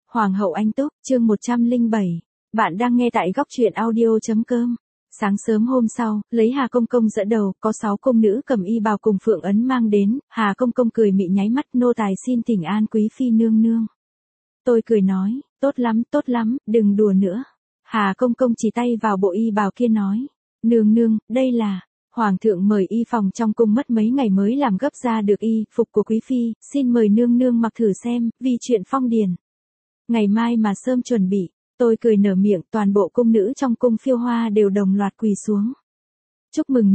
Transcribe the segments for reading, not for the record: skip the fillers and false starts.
Hoàng hậu Anh Túc, chương 107. Bạn đang nghe tại góc truyện audio.com. Sáng sớm hôm sau, lấy Hà Công Công dẫn đầu, có 6 công nữ cầm y bào cùng Phượng Ấn mang đến, Hà Công Công cười mị nháy mắt, nô tài xin thỉnh an quý phi nương nương. Tôi cười nói, tốt lắm, đừng đùa nữa. Hà Công Công chỉ tay vào bộ y bào kia nói, nương nương, đây là... Hoàng thượng mời y phòng trong cung mất mấy ngày mới làm gấp ra được y phục của quý phi, xin mời nương nương mặc thử xem, vì chuyện phong điền. Ngày mai mà sớm chuẩn bị, tôi cười nở miệng, toàn bộ cung nữ trong cung Phiêu Hoa đều đồng loạt quỳ xuống. Chúc mừng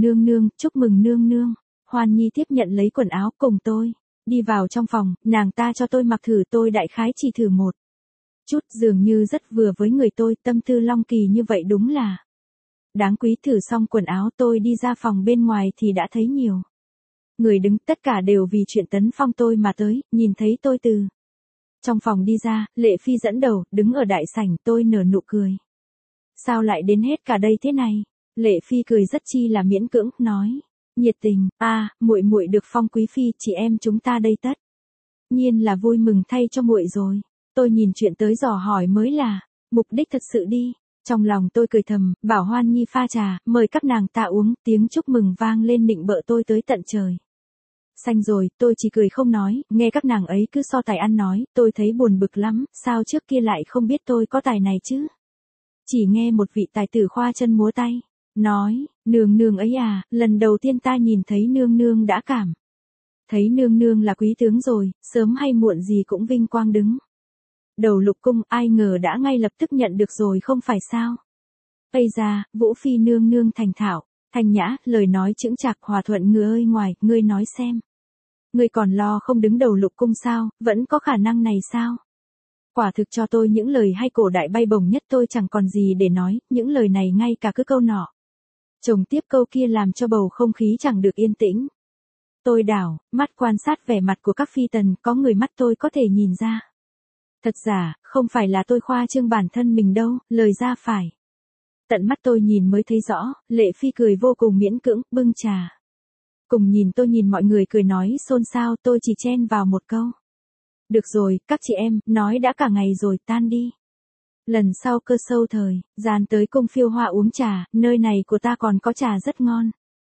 nương nương. Hoan Nhi tiếp nhận lấy quần áo cùng tôi, đi vào trong phòng, nàng ta cho tôi mặc thử, tôi đại khái chỉ thử một chút, dường như rất vừa với người tôi, tâm tư Long Kỳ như vậy đúng là đáng quý. Thử xong quần áo tôi đi ra phòng bên ngoài thì đã thấy nhiều người đứng, tất cả đều vì chuyện tấn phong tôi mà tới. Nhìn thấy tôi từ trong phòng đi ra, Lệ Phi dẫn đầu, đứng ở đại sảnh, tôi nở nụ cười. Sao lại đến hết cả đây thế này? Lệ Phi cười rất chi là miễn cưỡng, nói, nhiệt tình, muội được phong quý phi, chị em chúng ta đây tất nhiên là vui mừng thay cho muội rồi. Tôi nhìn chuyện tới dò hỏi mới là mục đích thật sự đi. Trong lòng tôi cười thầm, bảo Hoan Nhi pha trà, mời các nàng ta uống, tiếng chúc mừng vang lên nịnh bợ tôi tới tận trời xanh rồi. Tôi chỉ cười không nói, nghe các nàng ấy cứ so tài ăn nói, tôi thấy buồn bực lắm, sao trước kia lại không biết tôi có tài này chứ. Chỉ nghe một vị tài tử khoa chân múa tay, nói, nương nương ấy à, lần đầu tiên ta nhìn thấy nương nương đã cảm thấy nương nương là quý tướng rồi, sớm hay muộn gì cũng vinh quang đứng đầu lục cung, ai ngờ đã ngay lập tức nhận được rồi không phải sao. Bây ra, Vũ Phi nương nương thành thạo, thanh nhã, lời nói chững chạc hòa thuận. Ngựa ơi ngoài, ngươi nói xem. Ngươi còn lo không đứng đầu lục cung sao, vẫn có khả năng này sao? Quả thực cho tôi những lời hay cổ đại bay bổng nhất, tôi chẳng còn gì để nói, những lời này ngay cả cứ câu nọ chồng tiếp câu kia làm cho bầu không khí chẳng được yên tĩnh. Tôi đảo mắt quan sát vẻ mặt của các phi tần, có người mắt tôi có thể nhìn ra. Thật giả, không phải là tôi khoa trương bản thân mình đâu, lời ra phải tận mắt tôi nhìn mới thấy rõ. Lệ Phi cười vô cùng miễn cưỡng, bưng trà cùng nhìn tôi, nhìn mọi người cười nói xôn xao, tôi chỉ chen vào một câu. Được rồi, các chị em, nói đã cả ngày rồi, tan đi. Lần sau cơ sâu thời gian tới cung Phiêu Hoa uống trà, nơi này của ta còn có trà rất ngon.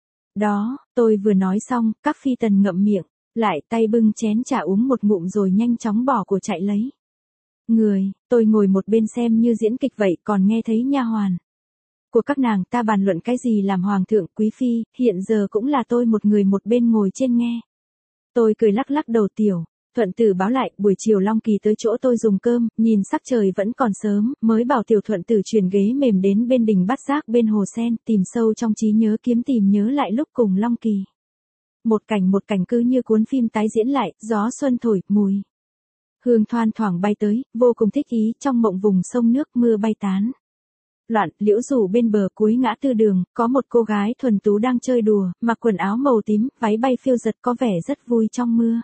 Đó, tôi vừa nói xong, các phi tần ngậm miệng lại, tay bưng chén trà uống một ngụm rồi nhanh chóng bỏ của chạy lấy người. Tôi ngồi một bên xem như diễn kịch vậy, còn nghe thấy nha hoàn của các nàng ta bàn luận cái gì làm hoàng thượng quý phi, hiện giờ cũng là tôi một người một bên ngồi trên nghe. Tôi cười lắc lắc đầu. Tiểu Thuận Tử báo lại, buổi chiều Long Kỳ tới chỗ tôi dùng cơm, nhìn sắc trời vẫn còn sớm, mới bảo Tiểu Thuận Tử chuyển ghế mềm đến bên đình Bát Giác bên hồ sen, tìm sâu trong trí nhớ kiếm tìm nhớ lại lúc cùng Long Kỳ. Một cảnh cứ như cuốn phim tái diễn lại, gió xuân thổi, mùi hương thoang thoảng bay tới, vô cùng thích ý. Trong mộng vùng sông nước, mưa bay tán loạn, liễu rủ bên bờ cuối ngã tư đường, có một cô gái thuần tú đang chơi đùa, mặc quần áo màu tím, váy bay phiêu giật, có vẻ rất vui trong mưa.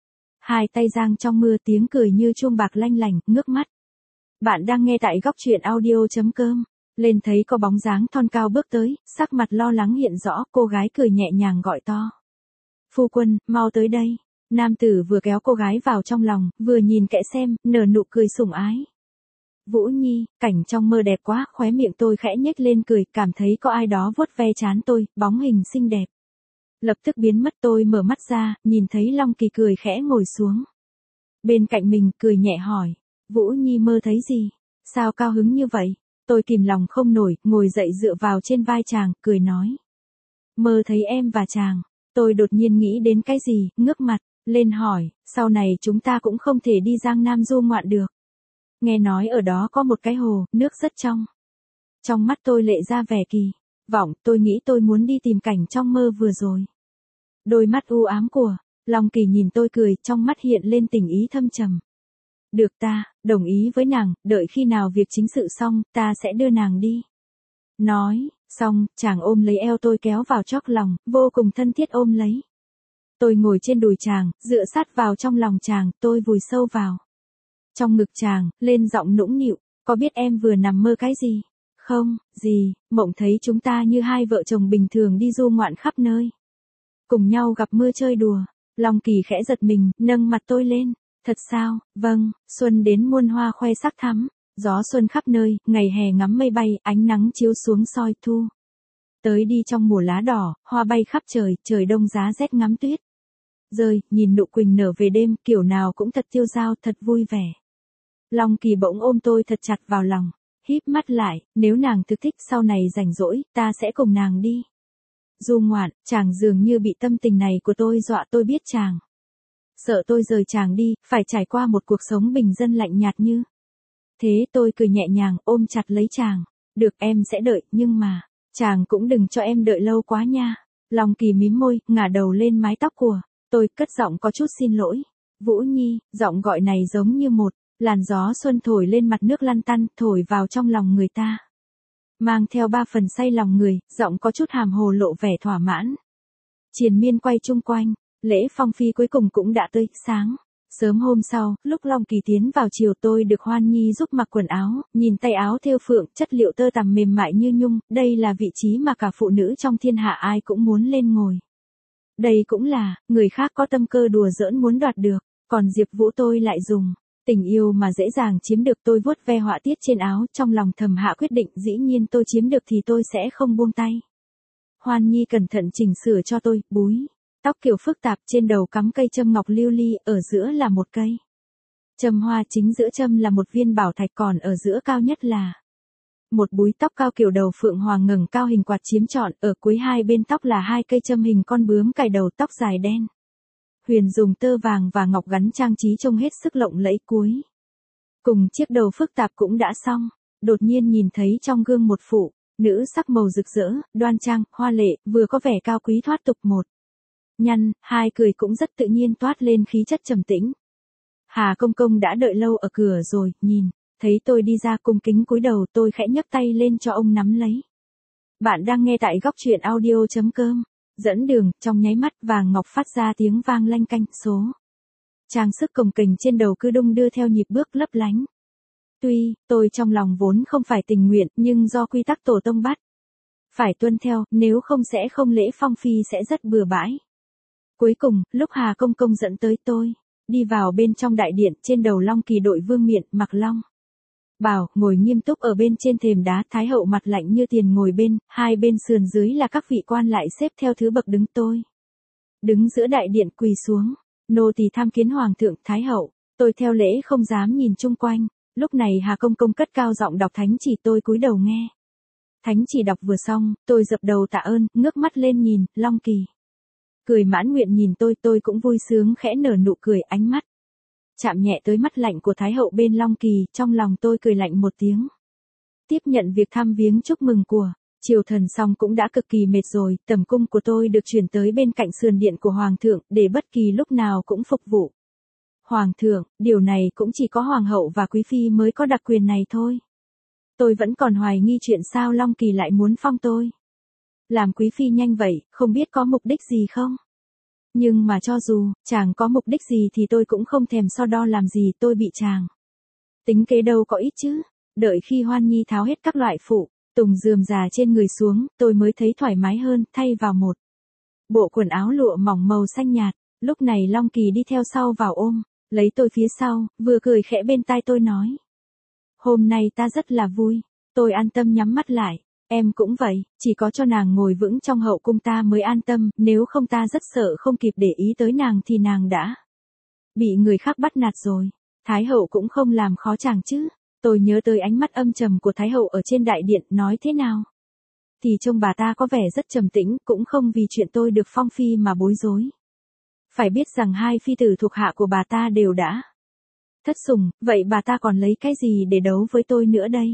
Hai tay giang trong mưa, tiếng cười như chuông bạc lanh lảnh, ngước mắt. Bạn đang nghe tại góc truyện audio.com. Lên thấy có bóng dáng thon cao bước tới, sắc mặt lo lắng hiện rõ, cô gái cười nhẹ nhàng gọi to. Phu quân, mau tới đây. Nam tử vừa kéo cô gái vào trong lòng, vừa nhìn kẽ xem, nở nụ cười sủng ái. Vũ Nhi, cảnh trong mơ đẹp quá, khóe miệng tôi khẽ nhếch lên cười, cảm thấy có ai đó vuốt ve trán tôi, bóng hình xinh đẹp lập tức biến mất. Tôi mở mắt ra, nhìn thấy Long Kỳ cười khẽ ngồi xuống bên cạnh mình, cười nhẹ hỏi, Vũ Nhi mơ thấy gì? Sao cao hứng như vậy? Tôi kìm lòng không nổi, ngồi dậy dựa vào trên vai chàng, cười nói, mơ thấy em và chàng. Tôi đột nhiên nghĩ đến cái gì, ngước mặt lên hỏi, sau này chúng ta cũng không thể đi Giang Nam du ngoạn được. Nghe nói ở đó có một cái hồ, nước rất trong. Trong mắt tôi lệ ra vẻ kỳ vọng, tôi nghĩ tôi muốn đi tìm cảnh trong mơ vừa rồi. Đôi mắt u ám của Long Kỳ nhìn tôi cười, trong mắt hiện lên tình ý thâm trầm. Được, ta đồng ý với nàng, đợi khi nào việc chính sự xong, ta sẽ đưa nàng đi. Nói xong, chàng ôm lấy eo tôi kéo vào chóp lòng, vô cùng thân thiết ôm lấy. Tôi ngồi trên đùi chàng, dựa sát vào trong lòng chàng, tôi vùi sâu vào trong ngực chàng, lên giọng nũng nịu, có biết em vừa nằm mơ cái gì? Không, gì, mộng thấy chúng ta như hai vợ chồng bình thường đi du ngoạn khắp nơi, cùng nhau gặp mưa chơi đùa. Long Kỳ khẽ giật mình, nâng mặt tôi lên, Thật sao, vâng, xuân đến muôn hoa khoe sắc thắm, gió xuân khắp nơi, ngày hè ngắm mây bay, ánh nắng chiếu xuống soi thu. Tới đi trong mùa lá đỏ, hoa bay khắp trời, trời đông giá rét ngắm tuyết. Rơi, nhìn nụ quỳnh nở về đêm, kiểu nào cũng thật tiêu dao, thật vui vẻ. Long Kỳ bỗng ôm tôi thật chặt vào lòng, híp mắt lại, nếu nàng thực thích sau này rảnh rỗi, ta sẽ cùng nàng đi. Du ngoạn, chàng dường như bị tâm tình này của tôi dọa, tôi biết chàng sợ tôi rời chàng đi, phải trải qua một cuộc sống bình dân lạnh nhạt như. Thế tôi cười nhẹ nhàng ôm chặt lấy chàng. Được, em sẽ đợi, nhưng mà, chàng cũng đừng cho em đợi lâu quá nha. Long Kỳ mím môi, ngả đầu lên mái tóc của tôi, cất giọng có chút xin lỗi. Vũ Nhi, giọng gọi này giống như một làn gió xuân thổi lên mặt nước lăn tăn, thổi vào trong lòng người ta. Mang theo ba phần say lòng người, giọng có chút hàm hồ lộ vẻ thỏa mãn. Triền miên quay chung quanh, lễ phong phi cuối cùng cũng đã tới, sáng. Sớm hôm sau, lúc Long Kỳ tiến vào chiều tôi được Hoan Nhi giúp mặc quần áo, nhìn tay áo thêu phượng, chất liệu tơ tằm mềm mại như nhung, đây là vị trí mà cả phụ nữ trong thiên hạ ai cũng muốn lên ngồi. Đây cũng là, người khác có tâm cơ đùa giỡn muốn đoạt được, còn Diệp Vũ tôi lại dùng tình yêu mà dễ dàng chiếm được. Tôi vuốt ve họa tiết trên áo, trong lòng thầm hạ quyết định, dĩ nhiên tôi chiếm được thì tôi sẽ không buông tay. Hoan Nhi cẩn thận chỉnh sửa cho tôi, búi tóc kiểu phức tạp, trên đầu cắm cây châm ngọc lưu ly, ở giữa là một cây châm hoa, chính giữa châm là một viên bảo thạch, còn ở giữa cao nhất là một búi tóc cao kiểu đầu phượng hoàng ngẩng cao hình quạt chiếm trọn, ở cuối hai bên tóc là hai cây châm hình con bướm cài đầu, tóc dài đen huyền dùng tơ vàng và ngọc gắn trang trí trông hết sức lộng lẫy. Cuối cùng chiếc đầu phức tạp cũng đã xong, đột nhiên nhìn thấy trong gương một phụ nữ sắc màu rực rỡ, đoan trang, hoa lệ, vừa có vẻ cao quý thoát tục, một nhăn, hai cười cũng rất tự nhiên, toát lên khí chất trầm tĩnh. Hà Công Công đã đợi lâu ở cửa rồi, nhìn thấy tôi đi ra cung kính cúi đầu, tôi khẽ nhấc tay lên cho ông nắm lấy. Bạn đang nghe tại góc truyện audio.com. Dẫn đường, trong nháy mắt vàng ngọc phát ra tiếng vang lanh canh, số trang sức cồng kềnh trên đầu cứ đung đưa theo nhịp bước lấp lánh. Tuy tôi trong lòng vốn không phải tình nguyện, nhưng do quy tắc tổ tông bắt phải tuân theo, nếu không sẽ không lễ phong phi sẽ rất bừa bãi. Cuối cùng, lúc Hà Công Công dẫn tới tôi đi vào bên trong đại điện, trên đầu Long Kỳ đội vương miện, mặc long bào, ngồi nghiêm túc ở bên trên thềm đá, Thái hậu mặt lạnh như tiền ngồi bên, hai bên sườn dưới là các vị quan lại xếp theo thứ bậc đứng. Tôi đứng giữa đại điện quỳ xuống, nô tỳ tham kiến hoàng thượng. Thái hậu, tôi theo lễ không dám nhìn chung quanh. Lúc này Hà Công Công cất cao giọng đọc thánh chỉ, tôi cúi đầu nghe. Thánh chỉ đọc vừa xong, tôi dập đầu tạ ơn, ngước mắt lên nhìn Long Kỳ cười mãn nguyện nhìn tôi cũng vui sướng khẽ nở nụ cười, ánh mắt chạm nhẹ tới mắt lạnh của Thái hậu bên Long Kỳ, trong lòng tôi cười lạnh một tiếng. Tiếp nhận việc thăm viếng chúc mừng của triều thần xong cũng đã cực kỳ mệt rồi, tẩm cung của tôi được chuyển tới bên cạnh sườn điện của hoàng thượng, để bất kỳ lúc nào cũng phục vụ hoàng thượng, điều này cũng chỉ có hoàng hậu và quý phi mới có đặc quyền này thôi. Tôi vẫn còn hoài nghi chuyện sao Long Kỳ lại muốn phong tôi làm quý phi nhanh vậy, không biết có mục đích gì không? Nhưng mà cho dù chàng có mục đích gì thì tôi cũng không thèm so đo làm gì, tôi bị chàng tính kế đâu có ít chứ. Đợi khi Hoan Nhi tháo hết các loại phụ tùng rườm rà trên người xuống, tôi mới thấy thoải mái hơn, thay vào một bộ quần áo lụa mỏng màu xanh nhạt. Lúc này Long Kỳ đi theo sau vào ôm lấy tôi phía sau, vừa cười khẽ bên tai tôi nói: hôm nay ta rất là vui. Tôi an tâm nhắm mắt lại. Em cũng vậy, chỉ có cho nàng ngồi vững trong hậu cung ta mới an tâm, nếu không ta rất sợ không kịp để ý tới nàng thì nàng đã bị người khác bắt nạt rồi. Thái hậu cũng không làm khó chàng chứ? Tôi nhớ tới ánh mắt âm trầm của Thái hậu ở trên đại điện, nói thế nào thì trông bà ta có vẻ rất trầm tĩnh, cũng không vì chuyện tôi được phong phi mà bối rối. Phải biết rằng hai phi tử thuộc hạ của bà ta đều đã thất sủng, vậy bà ta còn lấy cái gì để đấu với tôi nữa đây?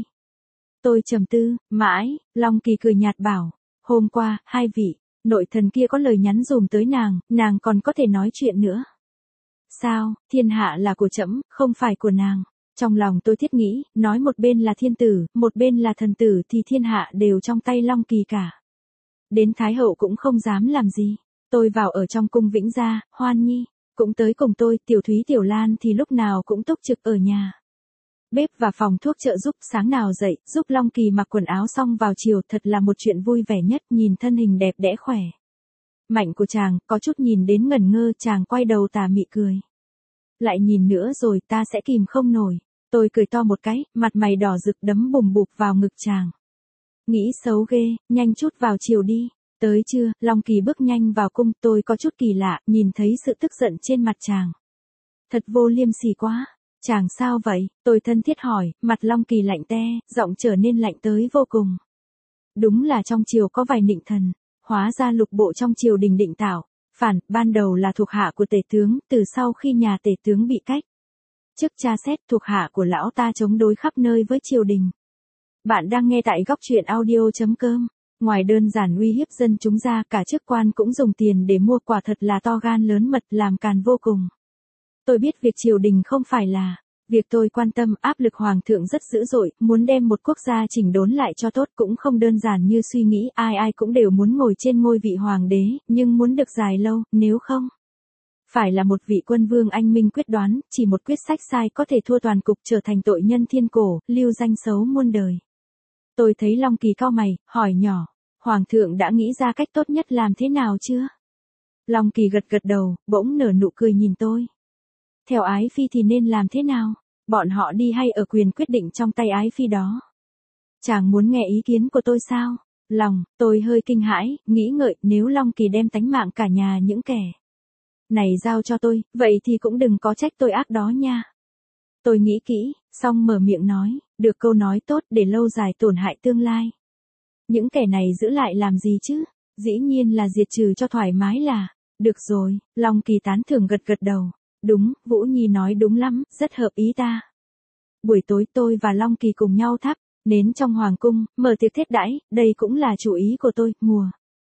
Tôi trầm tư, mãi, Long Kỳ cười nhạt bảo: hôm qua, hai vị nội thần kia có lời nhắn dùm tới nàng còn có thể nói chuyện nữa. Sao, thiên hạ là của trẫm, không phải của nàng. Trong lòng tôi thiết nghĩ, nói một bên là thiên tử, một bên là thần tử thì thiên hạ đều trong tay Long Kỳ cả. Đến Thái hậu cũng không dám làm gì. Tôi vào ở trong cung Vĩnh Gia, Hoan Nhi cũng tới cùng tôi, Tiểu Thúy Tiểu Lan thì lúc nào cũng túc trực ở nhà bếp và phòng thuốc trợ giúp. Sáng nào dậy, giúp Long Kỳ mặc quần áo xong vào chiều, thật là một chuyện vui vẻ nhất. Nhìn thân hình đẹp đẽ khỏe mạnh của chàng, có chút nhìn đến ngẩn ngơ, chàng quay đầu tà mị cười. lại nhìn nữa rồi ta sẽ kìm không nổi. Tôi cười to một cái, mặt mày đỏ rực đấm bùm bụp vào ngực chàng. Nghĩ xấu ghê, nhanh chút vào chiều đi. Tới trưa, Long Kỳ bước nhanh vào cung, tôi có chút kỳ lạ, nhìn thấy sự tức giận trên mặt chàng. Thật vô liêm sỉ quá. Chàng sao vậy? Tôi thân thiết hỏi, mặt Long Kỳ lạnh te, giọng trở nên lạnh tới vô cùng. Đúng là trong triều có vài nịnh thần, hóa ra lục bộ trong triều đình định tạo, phản, ban đầu là thuộc hạ của tể tướng, từ sau khi nhà tể tướng bị cách. Trước tra xét thuộc hạ của lão ta chống đối khắp nơi với triều đình. Bạn đang nghe tại góc truyện audio.com. Ngoài đơn giản uy hiếp dân chúng ra, cả chức quan cũng dùng tiền để mua, quả thật là to gan lớn mật, làm càn vô cùng. Tôi biết việc triều đình không phải là việc tôi quan tâm, áp lực hoàng thượng rất dữ dội, muốn đem một quốc gia chỉnh đốn lại cho tốt cũng không đơn giản như suy nghĩ, ai ai cũng đều muốn ngồi trên ngôi vị hoàng đế, nhưng muốn được dài lâu, nếu không phải là một vị quân vương anh minh quyết đoán, chỉ một quyết sách sai có thể thua toàn cục, trở thành tội nhân thiên cổ, lưu danh xấu muôn đời. Tôi thấy Long Kỳ cau mày, hỏi nhỏ, hoàng thượng đã nghĩ ra cách tốt nhất làm thế nào chưa? Long Kỳ gật gật đầu, bỗng nở nụ cười nhìn tôi. Theo ái phi thì nên làm thế nào? Bọn họ đi hay ở quyền quyết định trong tay ái phi đó? Chàng muốn nghe ý kiến của tôi sao? Tôi hơi kinh hãi, nghĩ ngợi, nếu Long Kỳ đem tánh mạng cả nhà những kẻ này giao cho tôi, vậy thì cũng đừng có trách tôi ác đó nha. Tôi nghĩ kỹ, xong mở miệng nói, được câu nói tốt để lâu dài tổn hại tương lai. Những kẻ này giữ lại làm gì chứ? Dĩ nhiên là diệt trừ cho thoải mái là. Được rồi, Long Kỳ tán thưởng gật gật đầu. Đúng, Vũ Nhi nói đúng lắm, rất hợp ý ta. Buổi tối tôi và Long Kỳ cùng nhau thắp nến trong hoàng cung, mở tiệc thiết đãi, đây cũng là chủ ý của tôi, mùa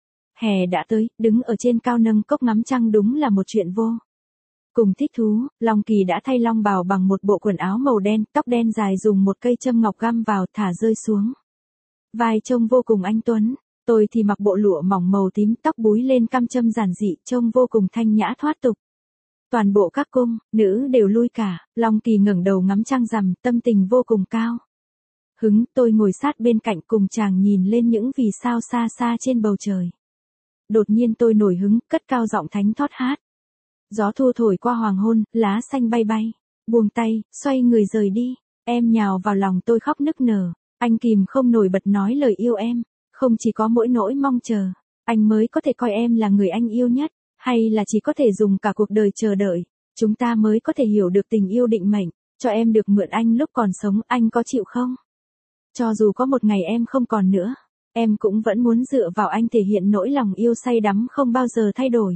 hè đã tới, đứng ở trên cao nâng cốc ngắm trăng đúng là một chuyện vô cùng thích thú. Long Kỳ đã thay long bào bằng một bộ quần áo màu đen, tóc đen dài dùng một cây châm ngọc găm vào, thả rơi xuống vai, trông vô cùng anh tuấn. Tôi thì mặc bộ lụa mỏng màu tím, tóc búi lên căm châm giản dị, trông vô cùng thanh nhã thoát tục. Toàn bộ các cung nữ đều lui cả, Long Kỳ ngẩng đầu ngắm trăng rằm, tâm tình vô cùng cao hứng. Tôi ngồi sát bên cạnh cùng chàng nhìn lên những vì sao xa xa trên bầu trời. Đột nhiên tôi nổi hứng, cất cao giọng thánh thót hát. Gió thu thổi qua hoàng hôn, lá xanh bay bay, buông tay, xoay người rời đi. Em nhào vào lòng tôi khóc nức nở, anh kìm không nổi bật nói lời yêu em. Không chỉ có mỗi nỗi mong chờ, anh mới có thể coi em là người anh yêu nhất, hay là chỉ có thể dùng cả cuộc đời chờ đợi, chúng ta mới có thể hiểu được tình yêu định mệnh, cho em được mượn anh lúc còn sống, anh có chịu không? Cho dù có một ngày em không còn nữa, em cũng vẫn muốn dựa vào anh thể hiện nỗi lòng yêu say đắm không bao giờ thay đổi.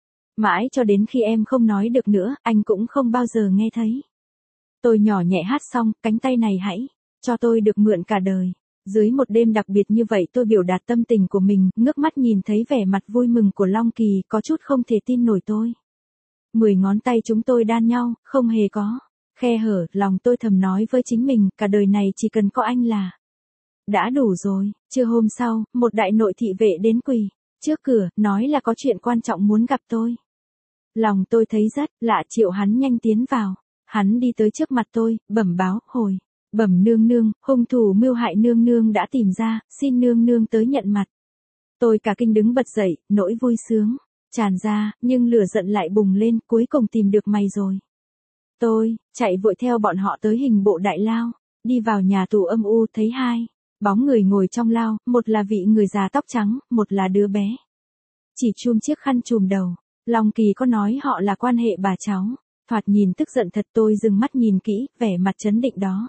Mãi cho đến khi em không nói được nữa, anh cũng không bao giờ nghe thấy. Tôi nhỏ nhẹ hát xong, cánh tay này hãy cho tôi được mượn cả đời. Dưới một đêm đặc biệt như vậy tôi biểu đạt tâm tình của mình, ngước mắt nhìn thấy vẻ mặt vui mừng của Long Kỳ, có chút không thể tin nổi tôi. 10 ngón tay chúng tôi đan nhau, không hề có khe hở, lòng tôi thầm nói với chính mình, cả đời này chỉ cần có anh là đã đủ rồi. Trưa hôm sau, một đại nội thị vệ đến quỳ trước cửa, nói là có chuyện quan trọng muốn gặp tôi. Lòng tôi thấy rất lạ, triệu hắn nhanh tiến vào. Hắn đi tới trước mặt tôi, bẩm báo, hồi bẩm nương nương, hung thủ mưu hại nương nương đã tìm ra, xin nương nương tới nhận mặt. Tôi cả kinh đứng bật dậy, nỗi vui sướng tràn ra, nhưng lửa giận lại bùng lên, cuối cùng tìm được mày rồi. Tôi chạy vội theo bọn họ tới hình bộ đại lao, đi vào nhà tù âm u, thấy hai bóng người ngồi trong lao, một là vị người già tóc trắng, một là đứa bé chỉ chum chiếc khăn chùm đầu. Long Kỳ có nói họ là quan hệ bà cháu, thoạt nhìn tức giận thật. Tôi dừng mắt nhìn kỹ, vẻ mặt trấn định đó.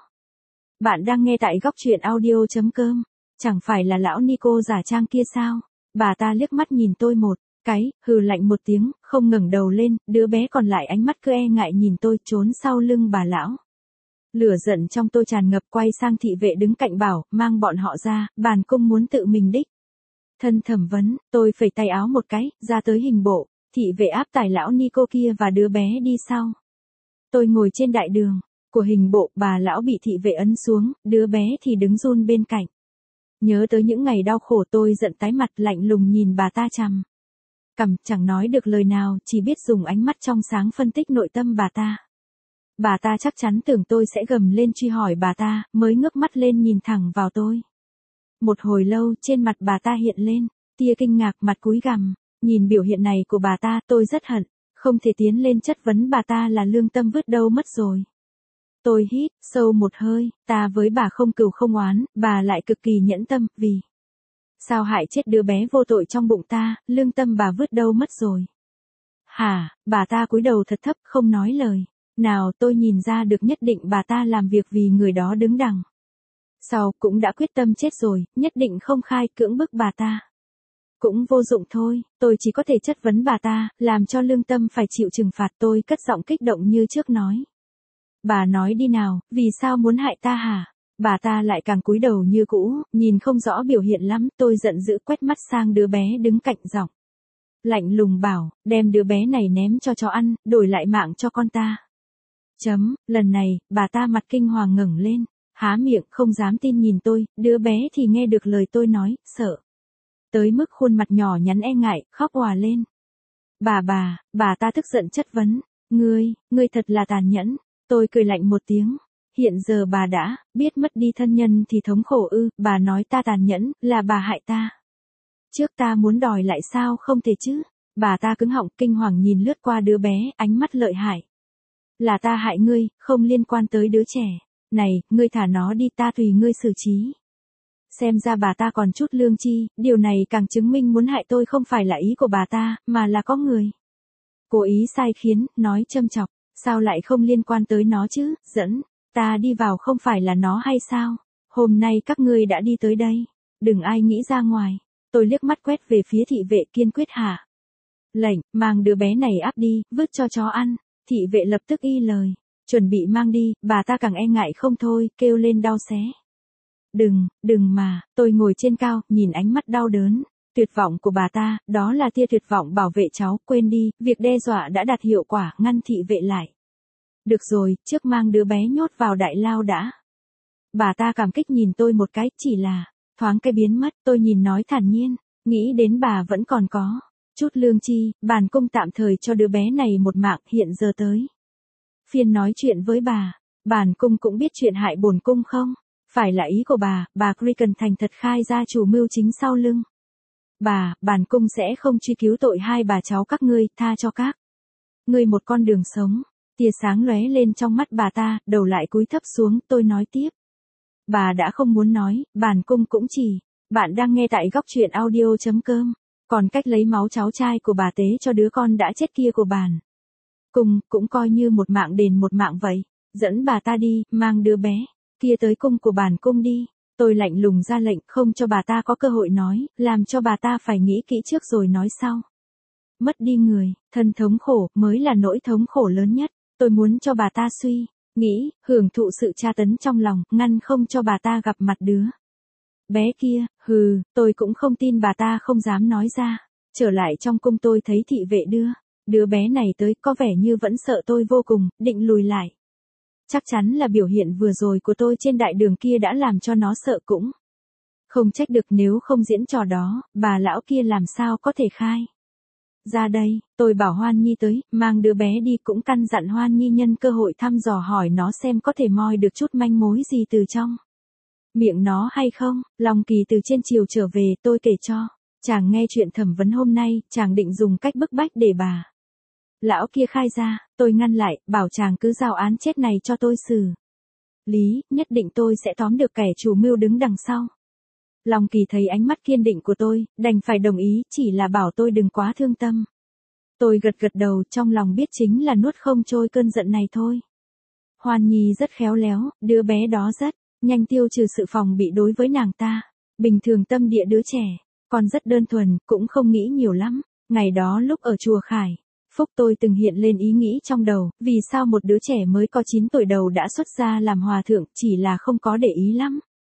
Bạn đang nghe tại góc truyện audio.com. Chẳng phải là lão Nico giả trang kia sao? Bà ta liếc mắt nhìn tôi một cái, hừ lạnh một tiếng, không ngẩng đầu lên. Đứa bé còn lại ánh mắt cứ e ngại nhìn tôi, trốn sau lưng bà lão. Lửa giận trong tôi tràn ngập, quay sang thị vệ đứng cạnh bảo, mang bọn họ ra, bản cung muốn tự mình đích thân thẩm vấn. Tôi phẩy tay áo một cái, ra tới hình bộ. Thị vệ áp tải lão Nico kia và đứa bé đi sau. Tôi ngồi trên đại đường của hình bộ, bà lão bị thị vệ ấn xuống, đứa bé thì đứng run bên cạnh. Nhớ tới những ngày đau khổ, tôi giận tái mặt, lạnh lùng nhìn bà ta chằm cằm, chẳng nói được lời nào, chỉ biết dùng ánh mắt trong sáng phân tích nội tâm bà ta. Bà ta chắc chắn tưởng tôi sẽ gầm lên truy hỏi bà ta, mới ngước mắt lên nhìn thẳng vào tôi. Một hồi lâu, trên mặt bà ta hiện lên tia kinh ngạc, mặt cúi gằm. Nhìn biểu hiện này của bà ta, tôi rất hận Không thể tiến lên chất vấn bà ta là lương tâm vứt đâu mất rồi. Tôi hít sâu một hơi, ta với bà không cừu không oán, bà lại cực kỳ nhẫn tâm, vì sao hại chết đứa bé vô tội trong bụng ta, lương tâm bà vứt đâu mất rồi. Hả, bà ta cúi đầu thật thấp không nói lời. Nào tôi nhìn ra được nhất định bà ta làm việc vì người đó đứng đằng sau cũng đã quyết tâm chết rồi, nhất định không khai cưỡng bức bà ta. Cũng vô dụng thôi, tôi chỉ có thể chất vấn bà ta, làm cho lương tâm phải chịu trừng phạt. Tôi cất giọng kích động như trước nói. Bà nói đi nào, vì sao muốn hại ta hả? Bà ta lại càng cúi đầu như cũ, nhìn không rõ biểu hiện lắm. Tôi giận dữ quét mắt sang đứa bé đứng cạnh giọng lạnh lùng bảo, đem đứa bé này ném cho chó ăn, đổi lại mạng cho con ta. Lần này, bà ta mặt kinh hoàng ngẩng lên, há miệng không dám tin nhìn tôi, đứa bé thì nghe được lời tôi nói, sợ. Tới mức khuôn mặt nhỏ nhắn e ngại, khóc òa lên. Bà ta tức giận chất vấn, ngươi thật là tàn nhẫn. Tôi cười lạnh một tiếng. Hiện giờ bà đã biết mất đi thân nhân thì thống khổ ư, bà nói ta tàn nhẫn, là bà hại ta. Trước ta muốn đòi lại sao không thể chứ. Bà ta cứng họng kinh hoàng nhìn lướt qua đứa bé, ánh mắt lợi hại. Là ta hại ngươi, không liên quan tới đứa trẻ. Này, ngươi thả nó đi ta tùy ngươi xử trí. Xem ra bà ta còn chút lương tri, điều này càng chứng minh muốn hại tôi không phải là ý của bà ta, mà là có người cố ý sai khiến, nói châm chọc. Sao lại không liên quan tới nó chứ, dẫn ta đi vào không phải là nó hay sao? Hôm nay các ngươi đã đi tới đây, đừng ai nghĩ ra ngoài. Tôi liếc mắt quét về phía thị vệ kiên quyết hạ lệnh, mang đứa bé này áp đi, vứt cho chó ăn. Thị vệ lập tức y lời, chuẩn bị mang đi, bà ta càng e ngại không thôi, kêu lên đau xé. Đừng mà, tôi ngồi trên cao, nhìn ánh mắt đau đớn, tuyệt vọng của bà ta, đó là tia tuyệt vọng bảo vệ cháu, quên đi, việc đe dọa đã đạt hiệu quả, ngăn thị vệ lại. Được rồi, trước mang đứa bé nhốt vào đại lao đã. Bà ta cảm kích nhìn tôi một cái, chỉ là thoáng cái biến mất. Tôi nhìn nói thản nhiên, nghĩ đến bà vẫn còn có chút lương tri, bản cung tạm thời cho đứa bé này một mạng. Hiện giờ tới phiên nói chuyện với bà, bản cung cũng biết chuyện hại bổn cung không? Phải là ý của bà Crichton thành thật khai ra chủ mưu chính sau lưng. Bản cung sẽ không truy cứu tội hai bà cháu các ngươi, tha cho các ngươi một con đường sống. Tia sáng lóe lên trong mắt bà ta, đầu lại cúi thấp xuống. Tôi nói tiếp. Bà đã không muốn nói, bản cung cũng chỉ. Bạn đang nghe tại góc truyện audio.com. Còn cách lấy máu cháu trai của bà tế cho đứa con đã chết kia của bản cung, cũng coi như một mạng đền một mạng vậy. Dẫn bà ta đi, mang đứa bé kia tới cung của bản cung đi. Tôi lạnh lùng ra lệnh, không cho bà ta có cơ hội nói, làm cho bà ta phải nghĩ kỹ trước rồi nói sau. Mất đi người, thân thống khổ, mới là nỗi thống khổ lớn nhất. Tôi muốn cho bà ta suy nghĩ, hưởng thụ sự tra tấn trong lòng, ngăn không cho bà ta gặp mặt đứa bé kia. Tôi cũng không tin bà ta không dám nói ra. Trở lại trong cung tôi thấy thị vệ đưa đứa bé này tới, có vẻ như vẫn sợ tôi vô cùng, định lùi lại. Chắc chắn là biểu hiện vừa rồi của tôi trên đại đường kia đã làm cho nó sợ, cũng không trách được nếu không diễn trò đó, bà lão kia làm sao có thể khai ra đây. Tôi bảo Hoan Nhi tới, mang đứa bé đi, cũng căn dặn Hoan Nhi nhân cơ hội thăm dò hỏi nó xem có thể moi được chút manh mối gì từ trong miệng nó hay không. Long Kỳ từ trên chiều trở về, tôi kể cho chàng nghe chuyện thẩm vấn hôm nay, chàng định dùng cách bức bách để bà lão kia khai ra. Tôi ngăn lại, bảo chàng cứ giao án chết này cho tôi xử lý, nhất định tôi sẽ tóm được kẻ chủ mưu đứng đằng sau. Long Kỳ thấy ánh mắt kiên định của tôi, đành phải đồng ý, chỉ là bảo tôi đừng quá thương tâm. Tôi gật gật đầu, trong lòng biết chính là nuốt không trôi cơn giận này thôi. Hoan Nhi rất khéo léo, đứa bé đó rất nhanh tiêu trừ sự phòng bị đối với nàng ta. Bình thường tâm địa đứa trẻ, còn rất đơn thuần, cũng không nghĩ nhiều lắm. Ngày đó lúc ở chùa Khải Phúc tôi từng hiện lên ý nghĩ trong đầu, vì sao một đứa trẻ mới có 9 tuổi đầu đã xuất gia làm hòa thượng, chỉ là không có để ý lắm.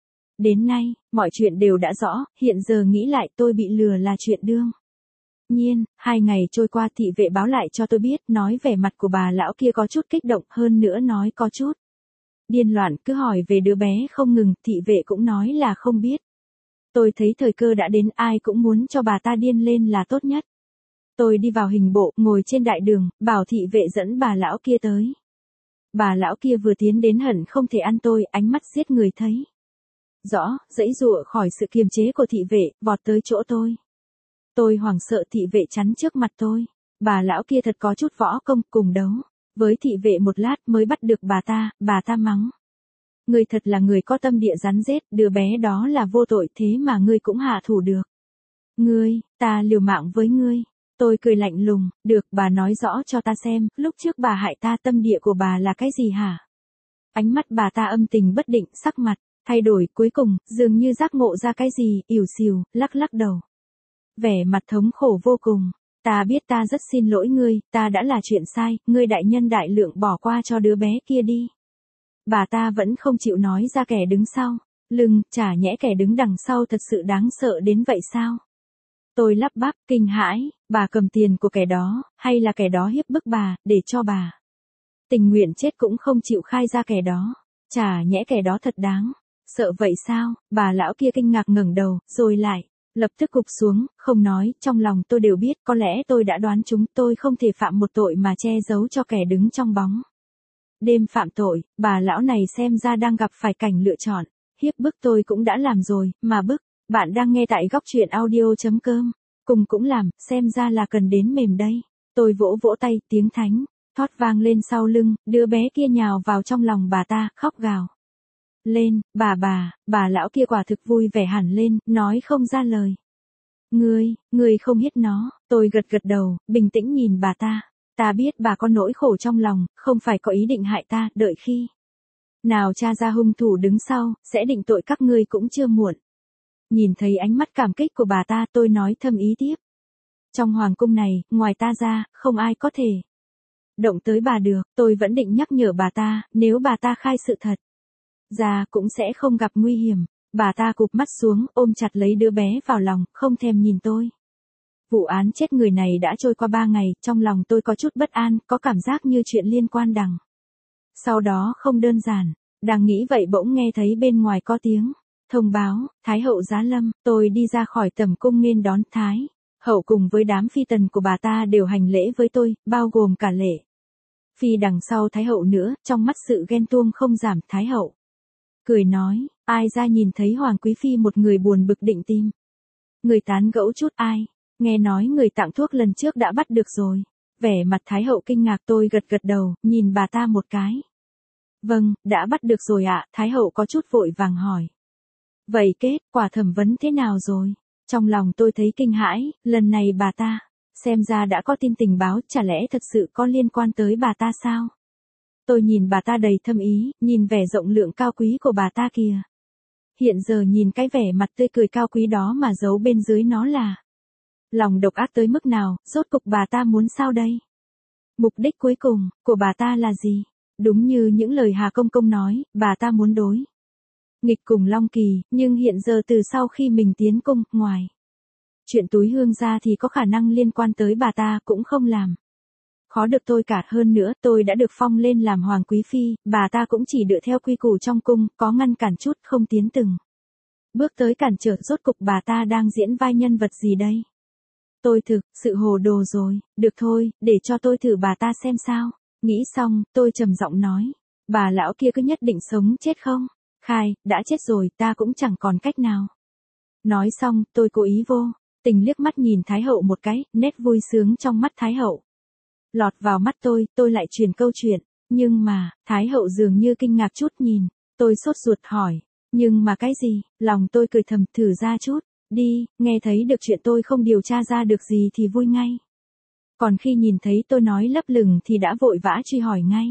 Đến nay, mọi chuyện đều đã rõ, hiện giờ nghĩ lại tôi bị lừa là chuyện đương nhiên. 2 ngày trôi qua, thị vệ báo lại cho tôi biết, nói vẻ mặt của bà lão kia có chút kích động, hơn nữa nói có chút điên loạn, cứ hỏi về đứa bé không ngừng. Thị vệ cũng nói là không biết. Tôi thấy thời cơ đã đến, ai cũng muốn cho bà ta điên lên là tốt nhất. Tôi đi vào hình bộ, ngồi trên đại đường, bảo thị vệ dẫn bà lão kia tới. Bà lão kia vừa tiến đến hận không thể ăn tôi, ánh mắt giết người thấy rõ, giãy giụa khỏi sự kiềm chế của thị vệ, vọt tới chỗ tôi. Tôi hoảng sợ, thị vệ chắn trước mặt tôi. Bà lão kia thật có chút võ công, cùng đấu với thị vệ một lát mới bắt được bà ta mắng. Ngươi thật là người có tâm địa rắn rết, đứa bé đó là vô tội thế mà ngươi cũng hạ thủ được. Ngươi, ta liều mạng với ngươi. Tôi cười lạnh lùng, được, bà nói rõ cho ta xem, lúc trước bà hại ta tâm địa của bà là cái gì hả? Ánh mắt bà ta âm tình bất định, sắc mặt thay đổi, cuối cùng, dường như giác ngộ ra cái gì, ỉu xìu, lắc lắc đầu. Vẻ mặt thống khổ vô cùng. Ta biết ta rất xin lỗi ngươi, ta đã là chuyện sai, ngươi đại nhân đại lượng bỏ qua cho đứa bé kia đi. Bà ta vẫn không chịu nói ra kẻ đứng sau. Lưng, chả nhẽ kẻ đứng đằng sau thật sự đáng sợ đến vậy sao? Tôi lắp bắp, kinh hãi, bà cầm tiền của kẻ đó, hay là kẻ đó hiếp bức bà, để cho bà tình nguyện chết cũng không chịu khai ra kẻ đó. Chả nhẽ kẻ đó thật đáng sợ vậy sao? Bà lão kia kinh ngạc ngẩng đầu, rồi lại lập tức gục xuống, không nói, trong lòng tôi đều biết, có lẽ tôi đã đoán chúng, tôi không thể phạm một tội mà che giấu cho kẻ đứng trong bóng đêm phạm tội. Bà lão này xem ra đang gặp phải cảnh lựa chọn. Hiếp bức tôi cũng đã làm rồi, mà bức. Bạn đang nghe tại góc truyện audio.com. Cùng cũng làm, xem ra là cần đến mềm đây. Tôi vỗ vỗ tay, tiếng thánh thoát vang lên sau lưng, đứa bé kia nhào vào trong lòng bà ta, khóc gào lên. Bà lão kia quả thực vui vẻ hẳn lên, nói không ra lời. Ngươi không hiết nó. Tôi gật gật đầu, bình tĩnh nhìn bà ta. Ta biết bà có nỗi khổ trong lòng, không phải có ý định hại ta, đợi khi nào tra ra hung thủ đứng sau, sẽ định tội các ngươi cũng chưa muộn. Nhìn thấy ánh mắt cảm kích của bà ta, tôi nói thầm ý tiếp. Trong hoàng cung này, ngoài ta ra, không ai có thể động tới bà được. Tôi vẫn định nhắc nhở bà ta, nếu bà ta khai sự thật ra cũng sẽ không gặp nguy hiểm. Bà ta cụp mắt xuống, ôm chặt lấy đứa bé vào lòng, không thèm nhìn tôi. Vụ án chết người này đã trôi qua 3 ngày, trong lòng tôi có chút bất an, có cảm giác như chuyện liên quan đằng sau đó không đơn giản. Đang nghĩ vậy bỗng nghe thấy bên ngoài có tiếng thông báo, Thái hậu giá lâm. Tôi đi ra khỏi tầm cung nghênh đón Thái hậu cùng với đám phi tần của bà ta đều hành lễ với tôi, bao gồm cả Lệ Phi đằng sau Thái hậu nữa. Trong mắt sự ghen tuông không giảm. Thái hậu cười nói, ai ra nhìn thấy Hoàng Quý Phi một người buồn bực định tim người tán gẫu chút. Ai? Nghe nói người tặng thuốc lần trước đã bắt được rồi. Vẻ mặt Thái hậu kinh ngạc. Tôi gật gật đầu, nhìn bà ta một cái. Vâng, đã bắt được rồi ạ. Thái hậu có chút vội vàng hỏi. Vậy kết quả thẩm vấn thế nào rồi? Trong lòng tôi thấy kinh hãi, lần này bà ta xem ra đã có tin tình báo, chả lẽ thật sự có liên quan tới bà ta sao? Tôi nhìn bà ta đầy thâm ý, nhìn vẻ rộng lượng cao quý của bà ta kìa. Hiện giờ nhìn cái vẻ mặt tươi cười cao quý đó mà giấu bên dưới nó là lòng độc ác tới mức nào. Rốt cục bà ta muốn sao đây? Mục đích cuối cùng của bà ta là gì? Đúng như những lời Hà Công Công nói, bà ta muốn đối nghịch cùng Long Kỳ, nhưng hiện giờ từ sau khi mình tiến cung, ngoài chuyện túi hương ra thì có khả năng liên quan tới bà ta cũng không làm khó được tôi cả. Hơn nữa, tôi đã được phong lên làm Hoàng Quý Phi, bà ta cũng chỉ dựa theo quy củ trong cung, có ngăn cản chút không tiến từng bước tới cản trở. Rốt cục bà ta đang diễn vai nhân vật gì đây? Tôi thực sự hồ đồ rồi. Được thôi, để cho tôi thử bà ta xem sao. Nghĩ xong, tôi trầm giọng nói. Bà lão kia cứ nhất định sống chết không? Khai, đã chết rồi, ta cũng chẳng còn cách nào. Nói xong, tôi cố ý vô tình liếc mắt nhìn Thái hậu một cái, nét vui sướng trong mắt Thái hậu lọt vào mắt tôi lại truyền câu chuyện. Nhưng mà, Thái hậu dường như kinh ngạc chút nhìn. Tôi sốt ruột hỏi. Nhưng mà cái gì? Lòng tôi cười thầm, thử ra chút đi, nghe thấy được chuyện tôi không điều tra ra được gì thì vui ngay. Còn khi nhìn thấy tôi nói lấp lửng thì đã vội vã truy hỏi ngay.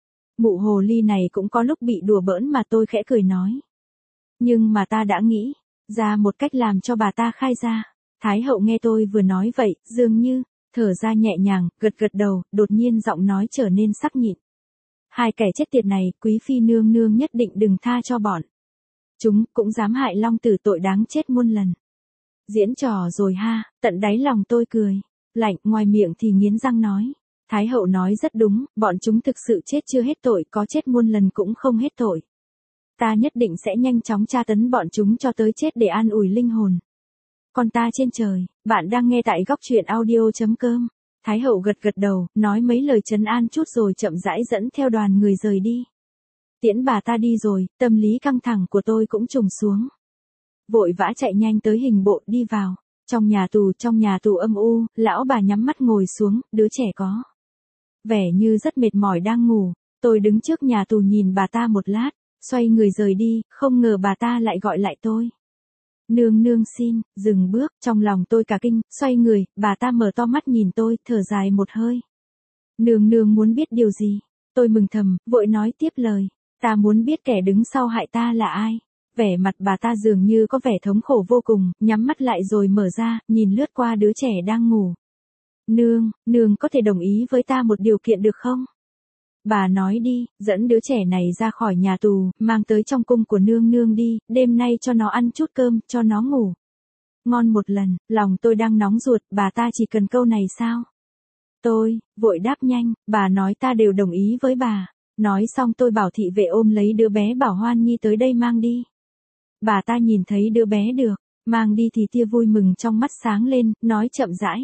Mụ hồ ly này cũng có lúc bị đùa bỡn mà. Tôi khẽ cười nói. Nhưng mà ta đã nghĩ ra một cách làm cho bà ta khai ra. Thái hậu nghe tôi vừa nói vậy, dường như thở ra nhẹ nhàng, gật gật đầu, đột nhiên giọng nói trở nên sắc nhịn. Hai kẻ chết tiệt này, Quý Phi nương nương nhất định đừng tha cho bọn chúng, cũng dám hại Long Tử, tội đáng chết muôn lần. Diễn trò rồi ha. Tận đáy lòng tôi cười lạnh, ngoài miệng thì nghiến răng nói. Thái hậu nói rất đúng, bọn chúng thực sự chết chưa hết tội, có chết muôn lần cũng không hết tội. Ta nhất định sẽ nhanh chóng tra tấn bọn chúng cho tới chết để an ủi linh hồn con ta trên trời. Bạn đang nghe tại góc truyện audio.com. Thái hậu gật gật đầu, nói mấy lời trấn an chút rồi chậm rãi dẫn theo đoàn người rời đi. Tiễn bà ta đi rồi, tâm lý căng thẳng của tôi cũng trùng xuống. Vội vã chạy nhanh tới hình bộ, đi vào Trong nhà tù âm u, lão bà nhắm mắt ngồi xuống, đứa trẻ có vẻ như rất mệt mỏi đang ngủ. Tôi đứng trước nhà tù nhìn bà ta một lát, xoay người rời đi, không ngờ bà ta lại gọi lại tôi. Nương nương xin, dừng bước, trong lòng tôi cả kinh, xoay người, bà ta mở to mắt nhìn tôi, thở dài một hơi. Nương nương muốn biết điều gì? Tôi mừng thầm, vội nói tiếp lời. Ta muốn biết kẻ đứng sau hại ta là ai? Vẻ mặt bà ta dường như có vẻ thống khổ vô cùng, nhắm mắt lại rồi mở ra, nhìn lướt qua đứa trẻ đang ngủ. Nương có thể đồng ý với ta một điều kiện được không? Bà nói đi, dẫn đứa trẻ này ra khỏi nhà tù, mang tới trong cung của nương nương đi, đêm nay cho nó ăn chút cơm, cho nó ngủ ngon một lần. Lòng tôi đang nóng ruột, bà ta chỉ cần câu này sao? Tôi vội đáp nhanh, bà nói ta đều đồng ý với bà. Nói xong tôi bảo thị vệ ôm lấy đứa bé bảo Hoan Nhi tới đây mang đi. Bà ta nhìn thấy đứa bé được mang đi thì tia vui mừng trong mắt sáng lên, nói chậm rãi.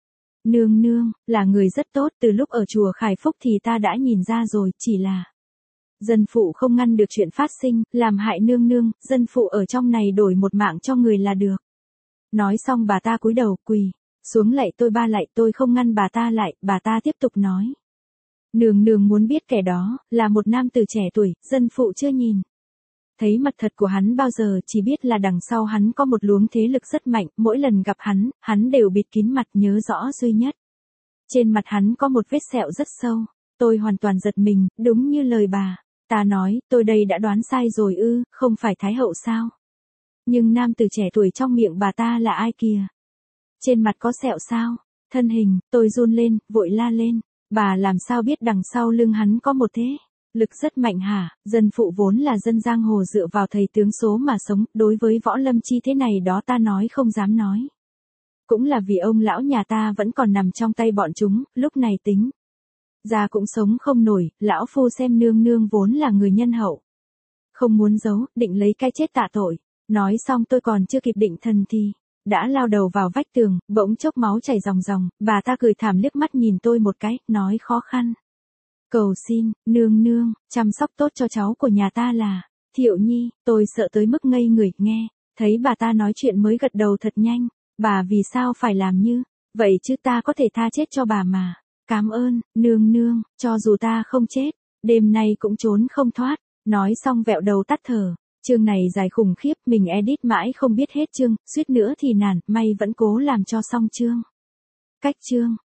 Nương là người rất tốt, từ lúc ở chùa Khải Phúc thì ta đã nhìn ra rồi, chỉ là dân phụ không ngăn được chuyện phát sinh, làm hại nương, dân phụ ở trong này đổi một mạng cho người là được. Nói xong bà ta cúi đầu quỳ xuống lạy tôi ba lạy, tôi không ngăn bà ta lại, bà ta tiếp tục nói. Nương muốn biết kẻ đó là một nam tử trẻ tuổi, dân phụ chưa nhìn thấy mặt thật của hắn bao giờ, chỉ biết là đằng sau hắn có một luồng thế lực rất mạnh, mỗi lần gặp hắn đều bịt kín mặt, nhớ rõ duy nhất. Trên mặt hắn có một vết sẹo rất sâu. Tôi hoàn toàn giật mình, đúng như lời bà ta nói, tôi đây đã đoán sai rồi ư, không phải Thái hậu sao? Nhưng nam tử trẻ tuổi trong miệng bà ta là ai kìa? Trên mặt có sẹo sao? Thân hình, tôi run lên, vội la lên. Bà làm sao biết đằng sau lưng hắn có một thế lực rất mạnh hả? Dân phụ vốn là dân giang hồ dựa vào thầy tướng số mà sống, đối với võ lâm chi thế này đó ta nói không dám nói. Cũng là vì ông lão nhà ta vẫn còn nằm trong tay bọn chúng, lúc này tính ra cũng sống không nổi, lão phu xem nương vốn là người nhân hậu. Không muốn giấu, định lấy cái chết tạ tội. Nói xong tôi còn chưa kịp định thần thì đã lao đầu vào vách tường, bỗng chốc máu chảy ròng ròng, bà ta cười thảm liếc mắt nhìn tôi một cái, nói khó khăn. Cầu xin, nương, chăm sóc tốt cho cháu của nhà ta là Thiệu Nhi. Tôi sợ tới mức ngây người, nghe thấy bà ta nói chuyện mới gật đầu thật nhanh. Bà vì sao phải làm như vậy chứ, ta có thể tha chết cho bà mà. Cảm ơn, nương, cho dù ta không chết, đêm nay cũng trốn không thoát. Nói xong vẹo đầu tắt thở. Chương này dài khủng khiếp, mình edit mãi không biết hết chương, suýt nữa thì nản, may vẫn cố làm cho xong chương. Cách chương.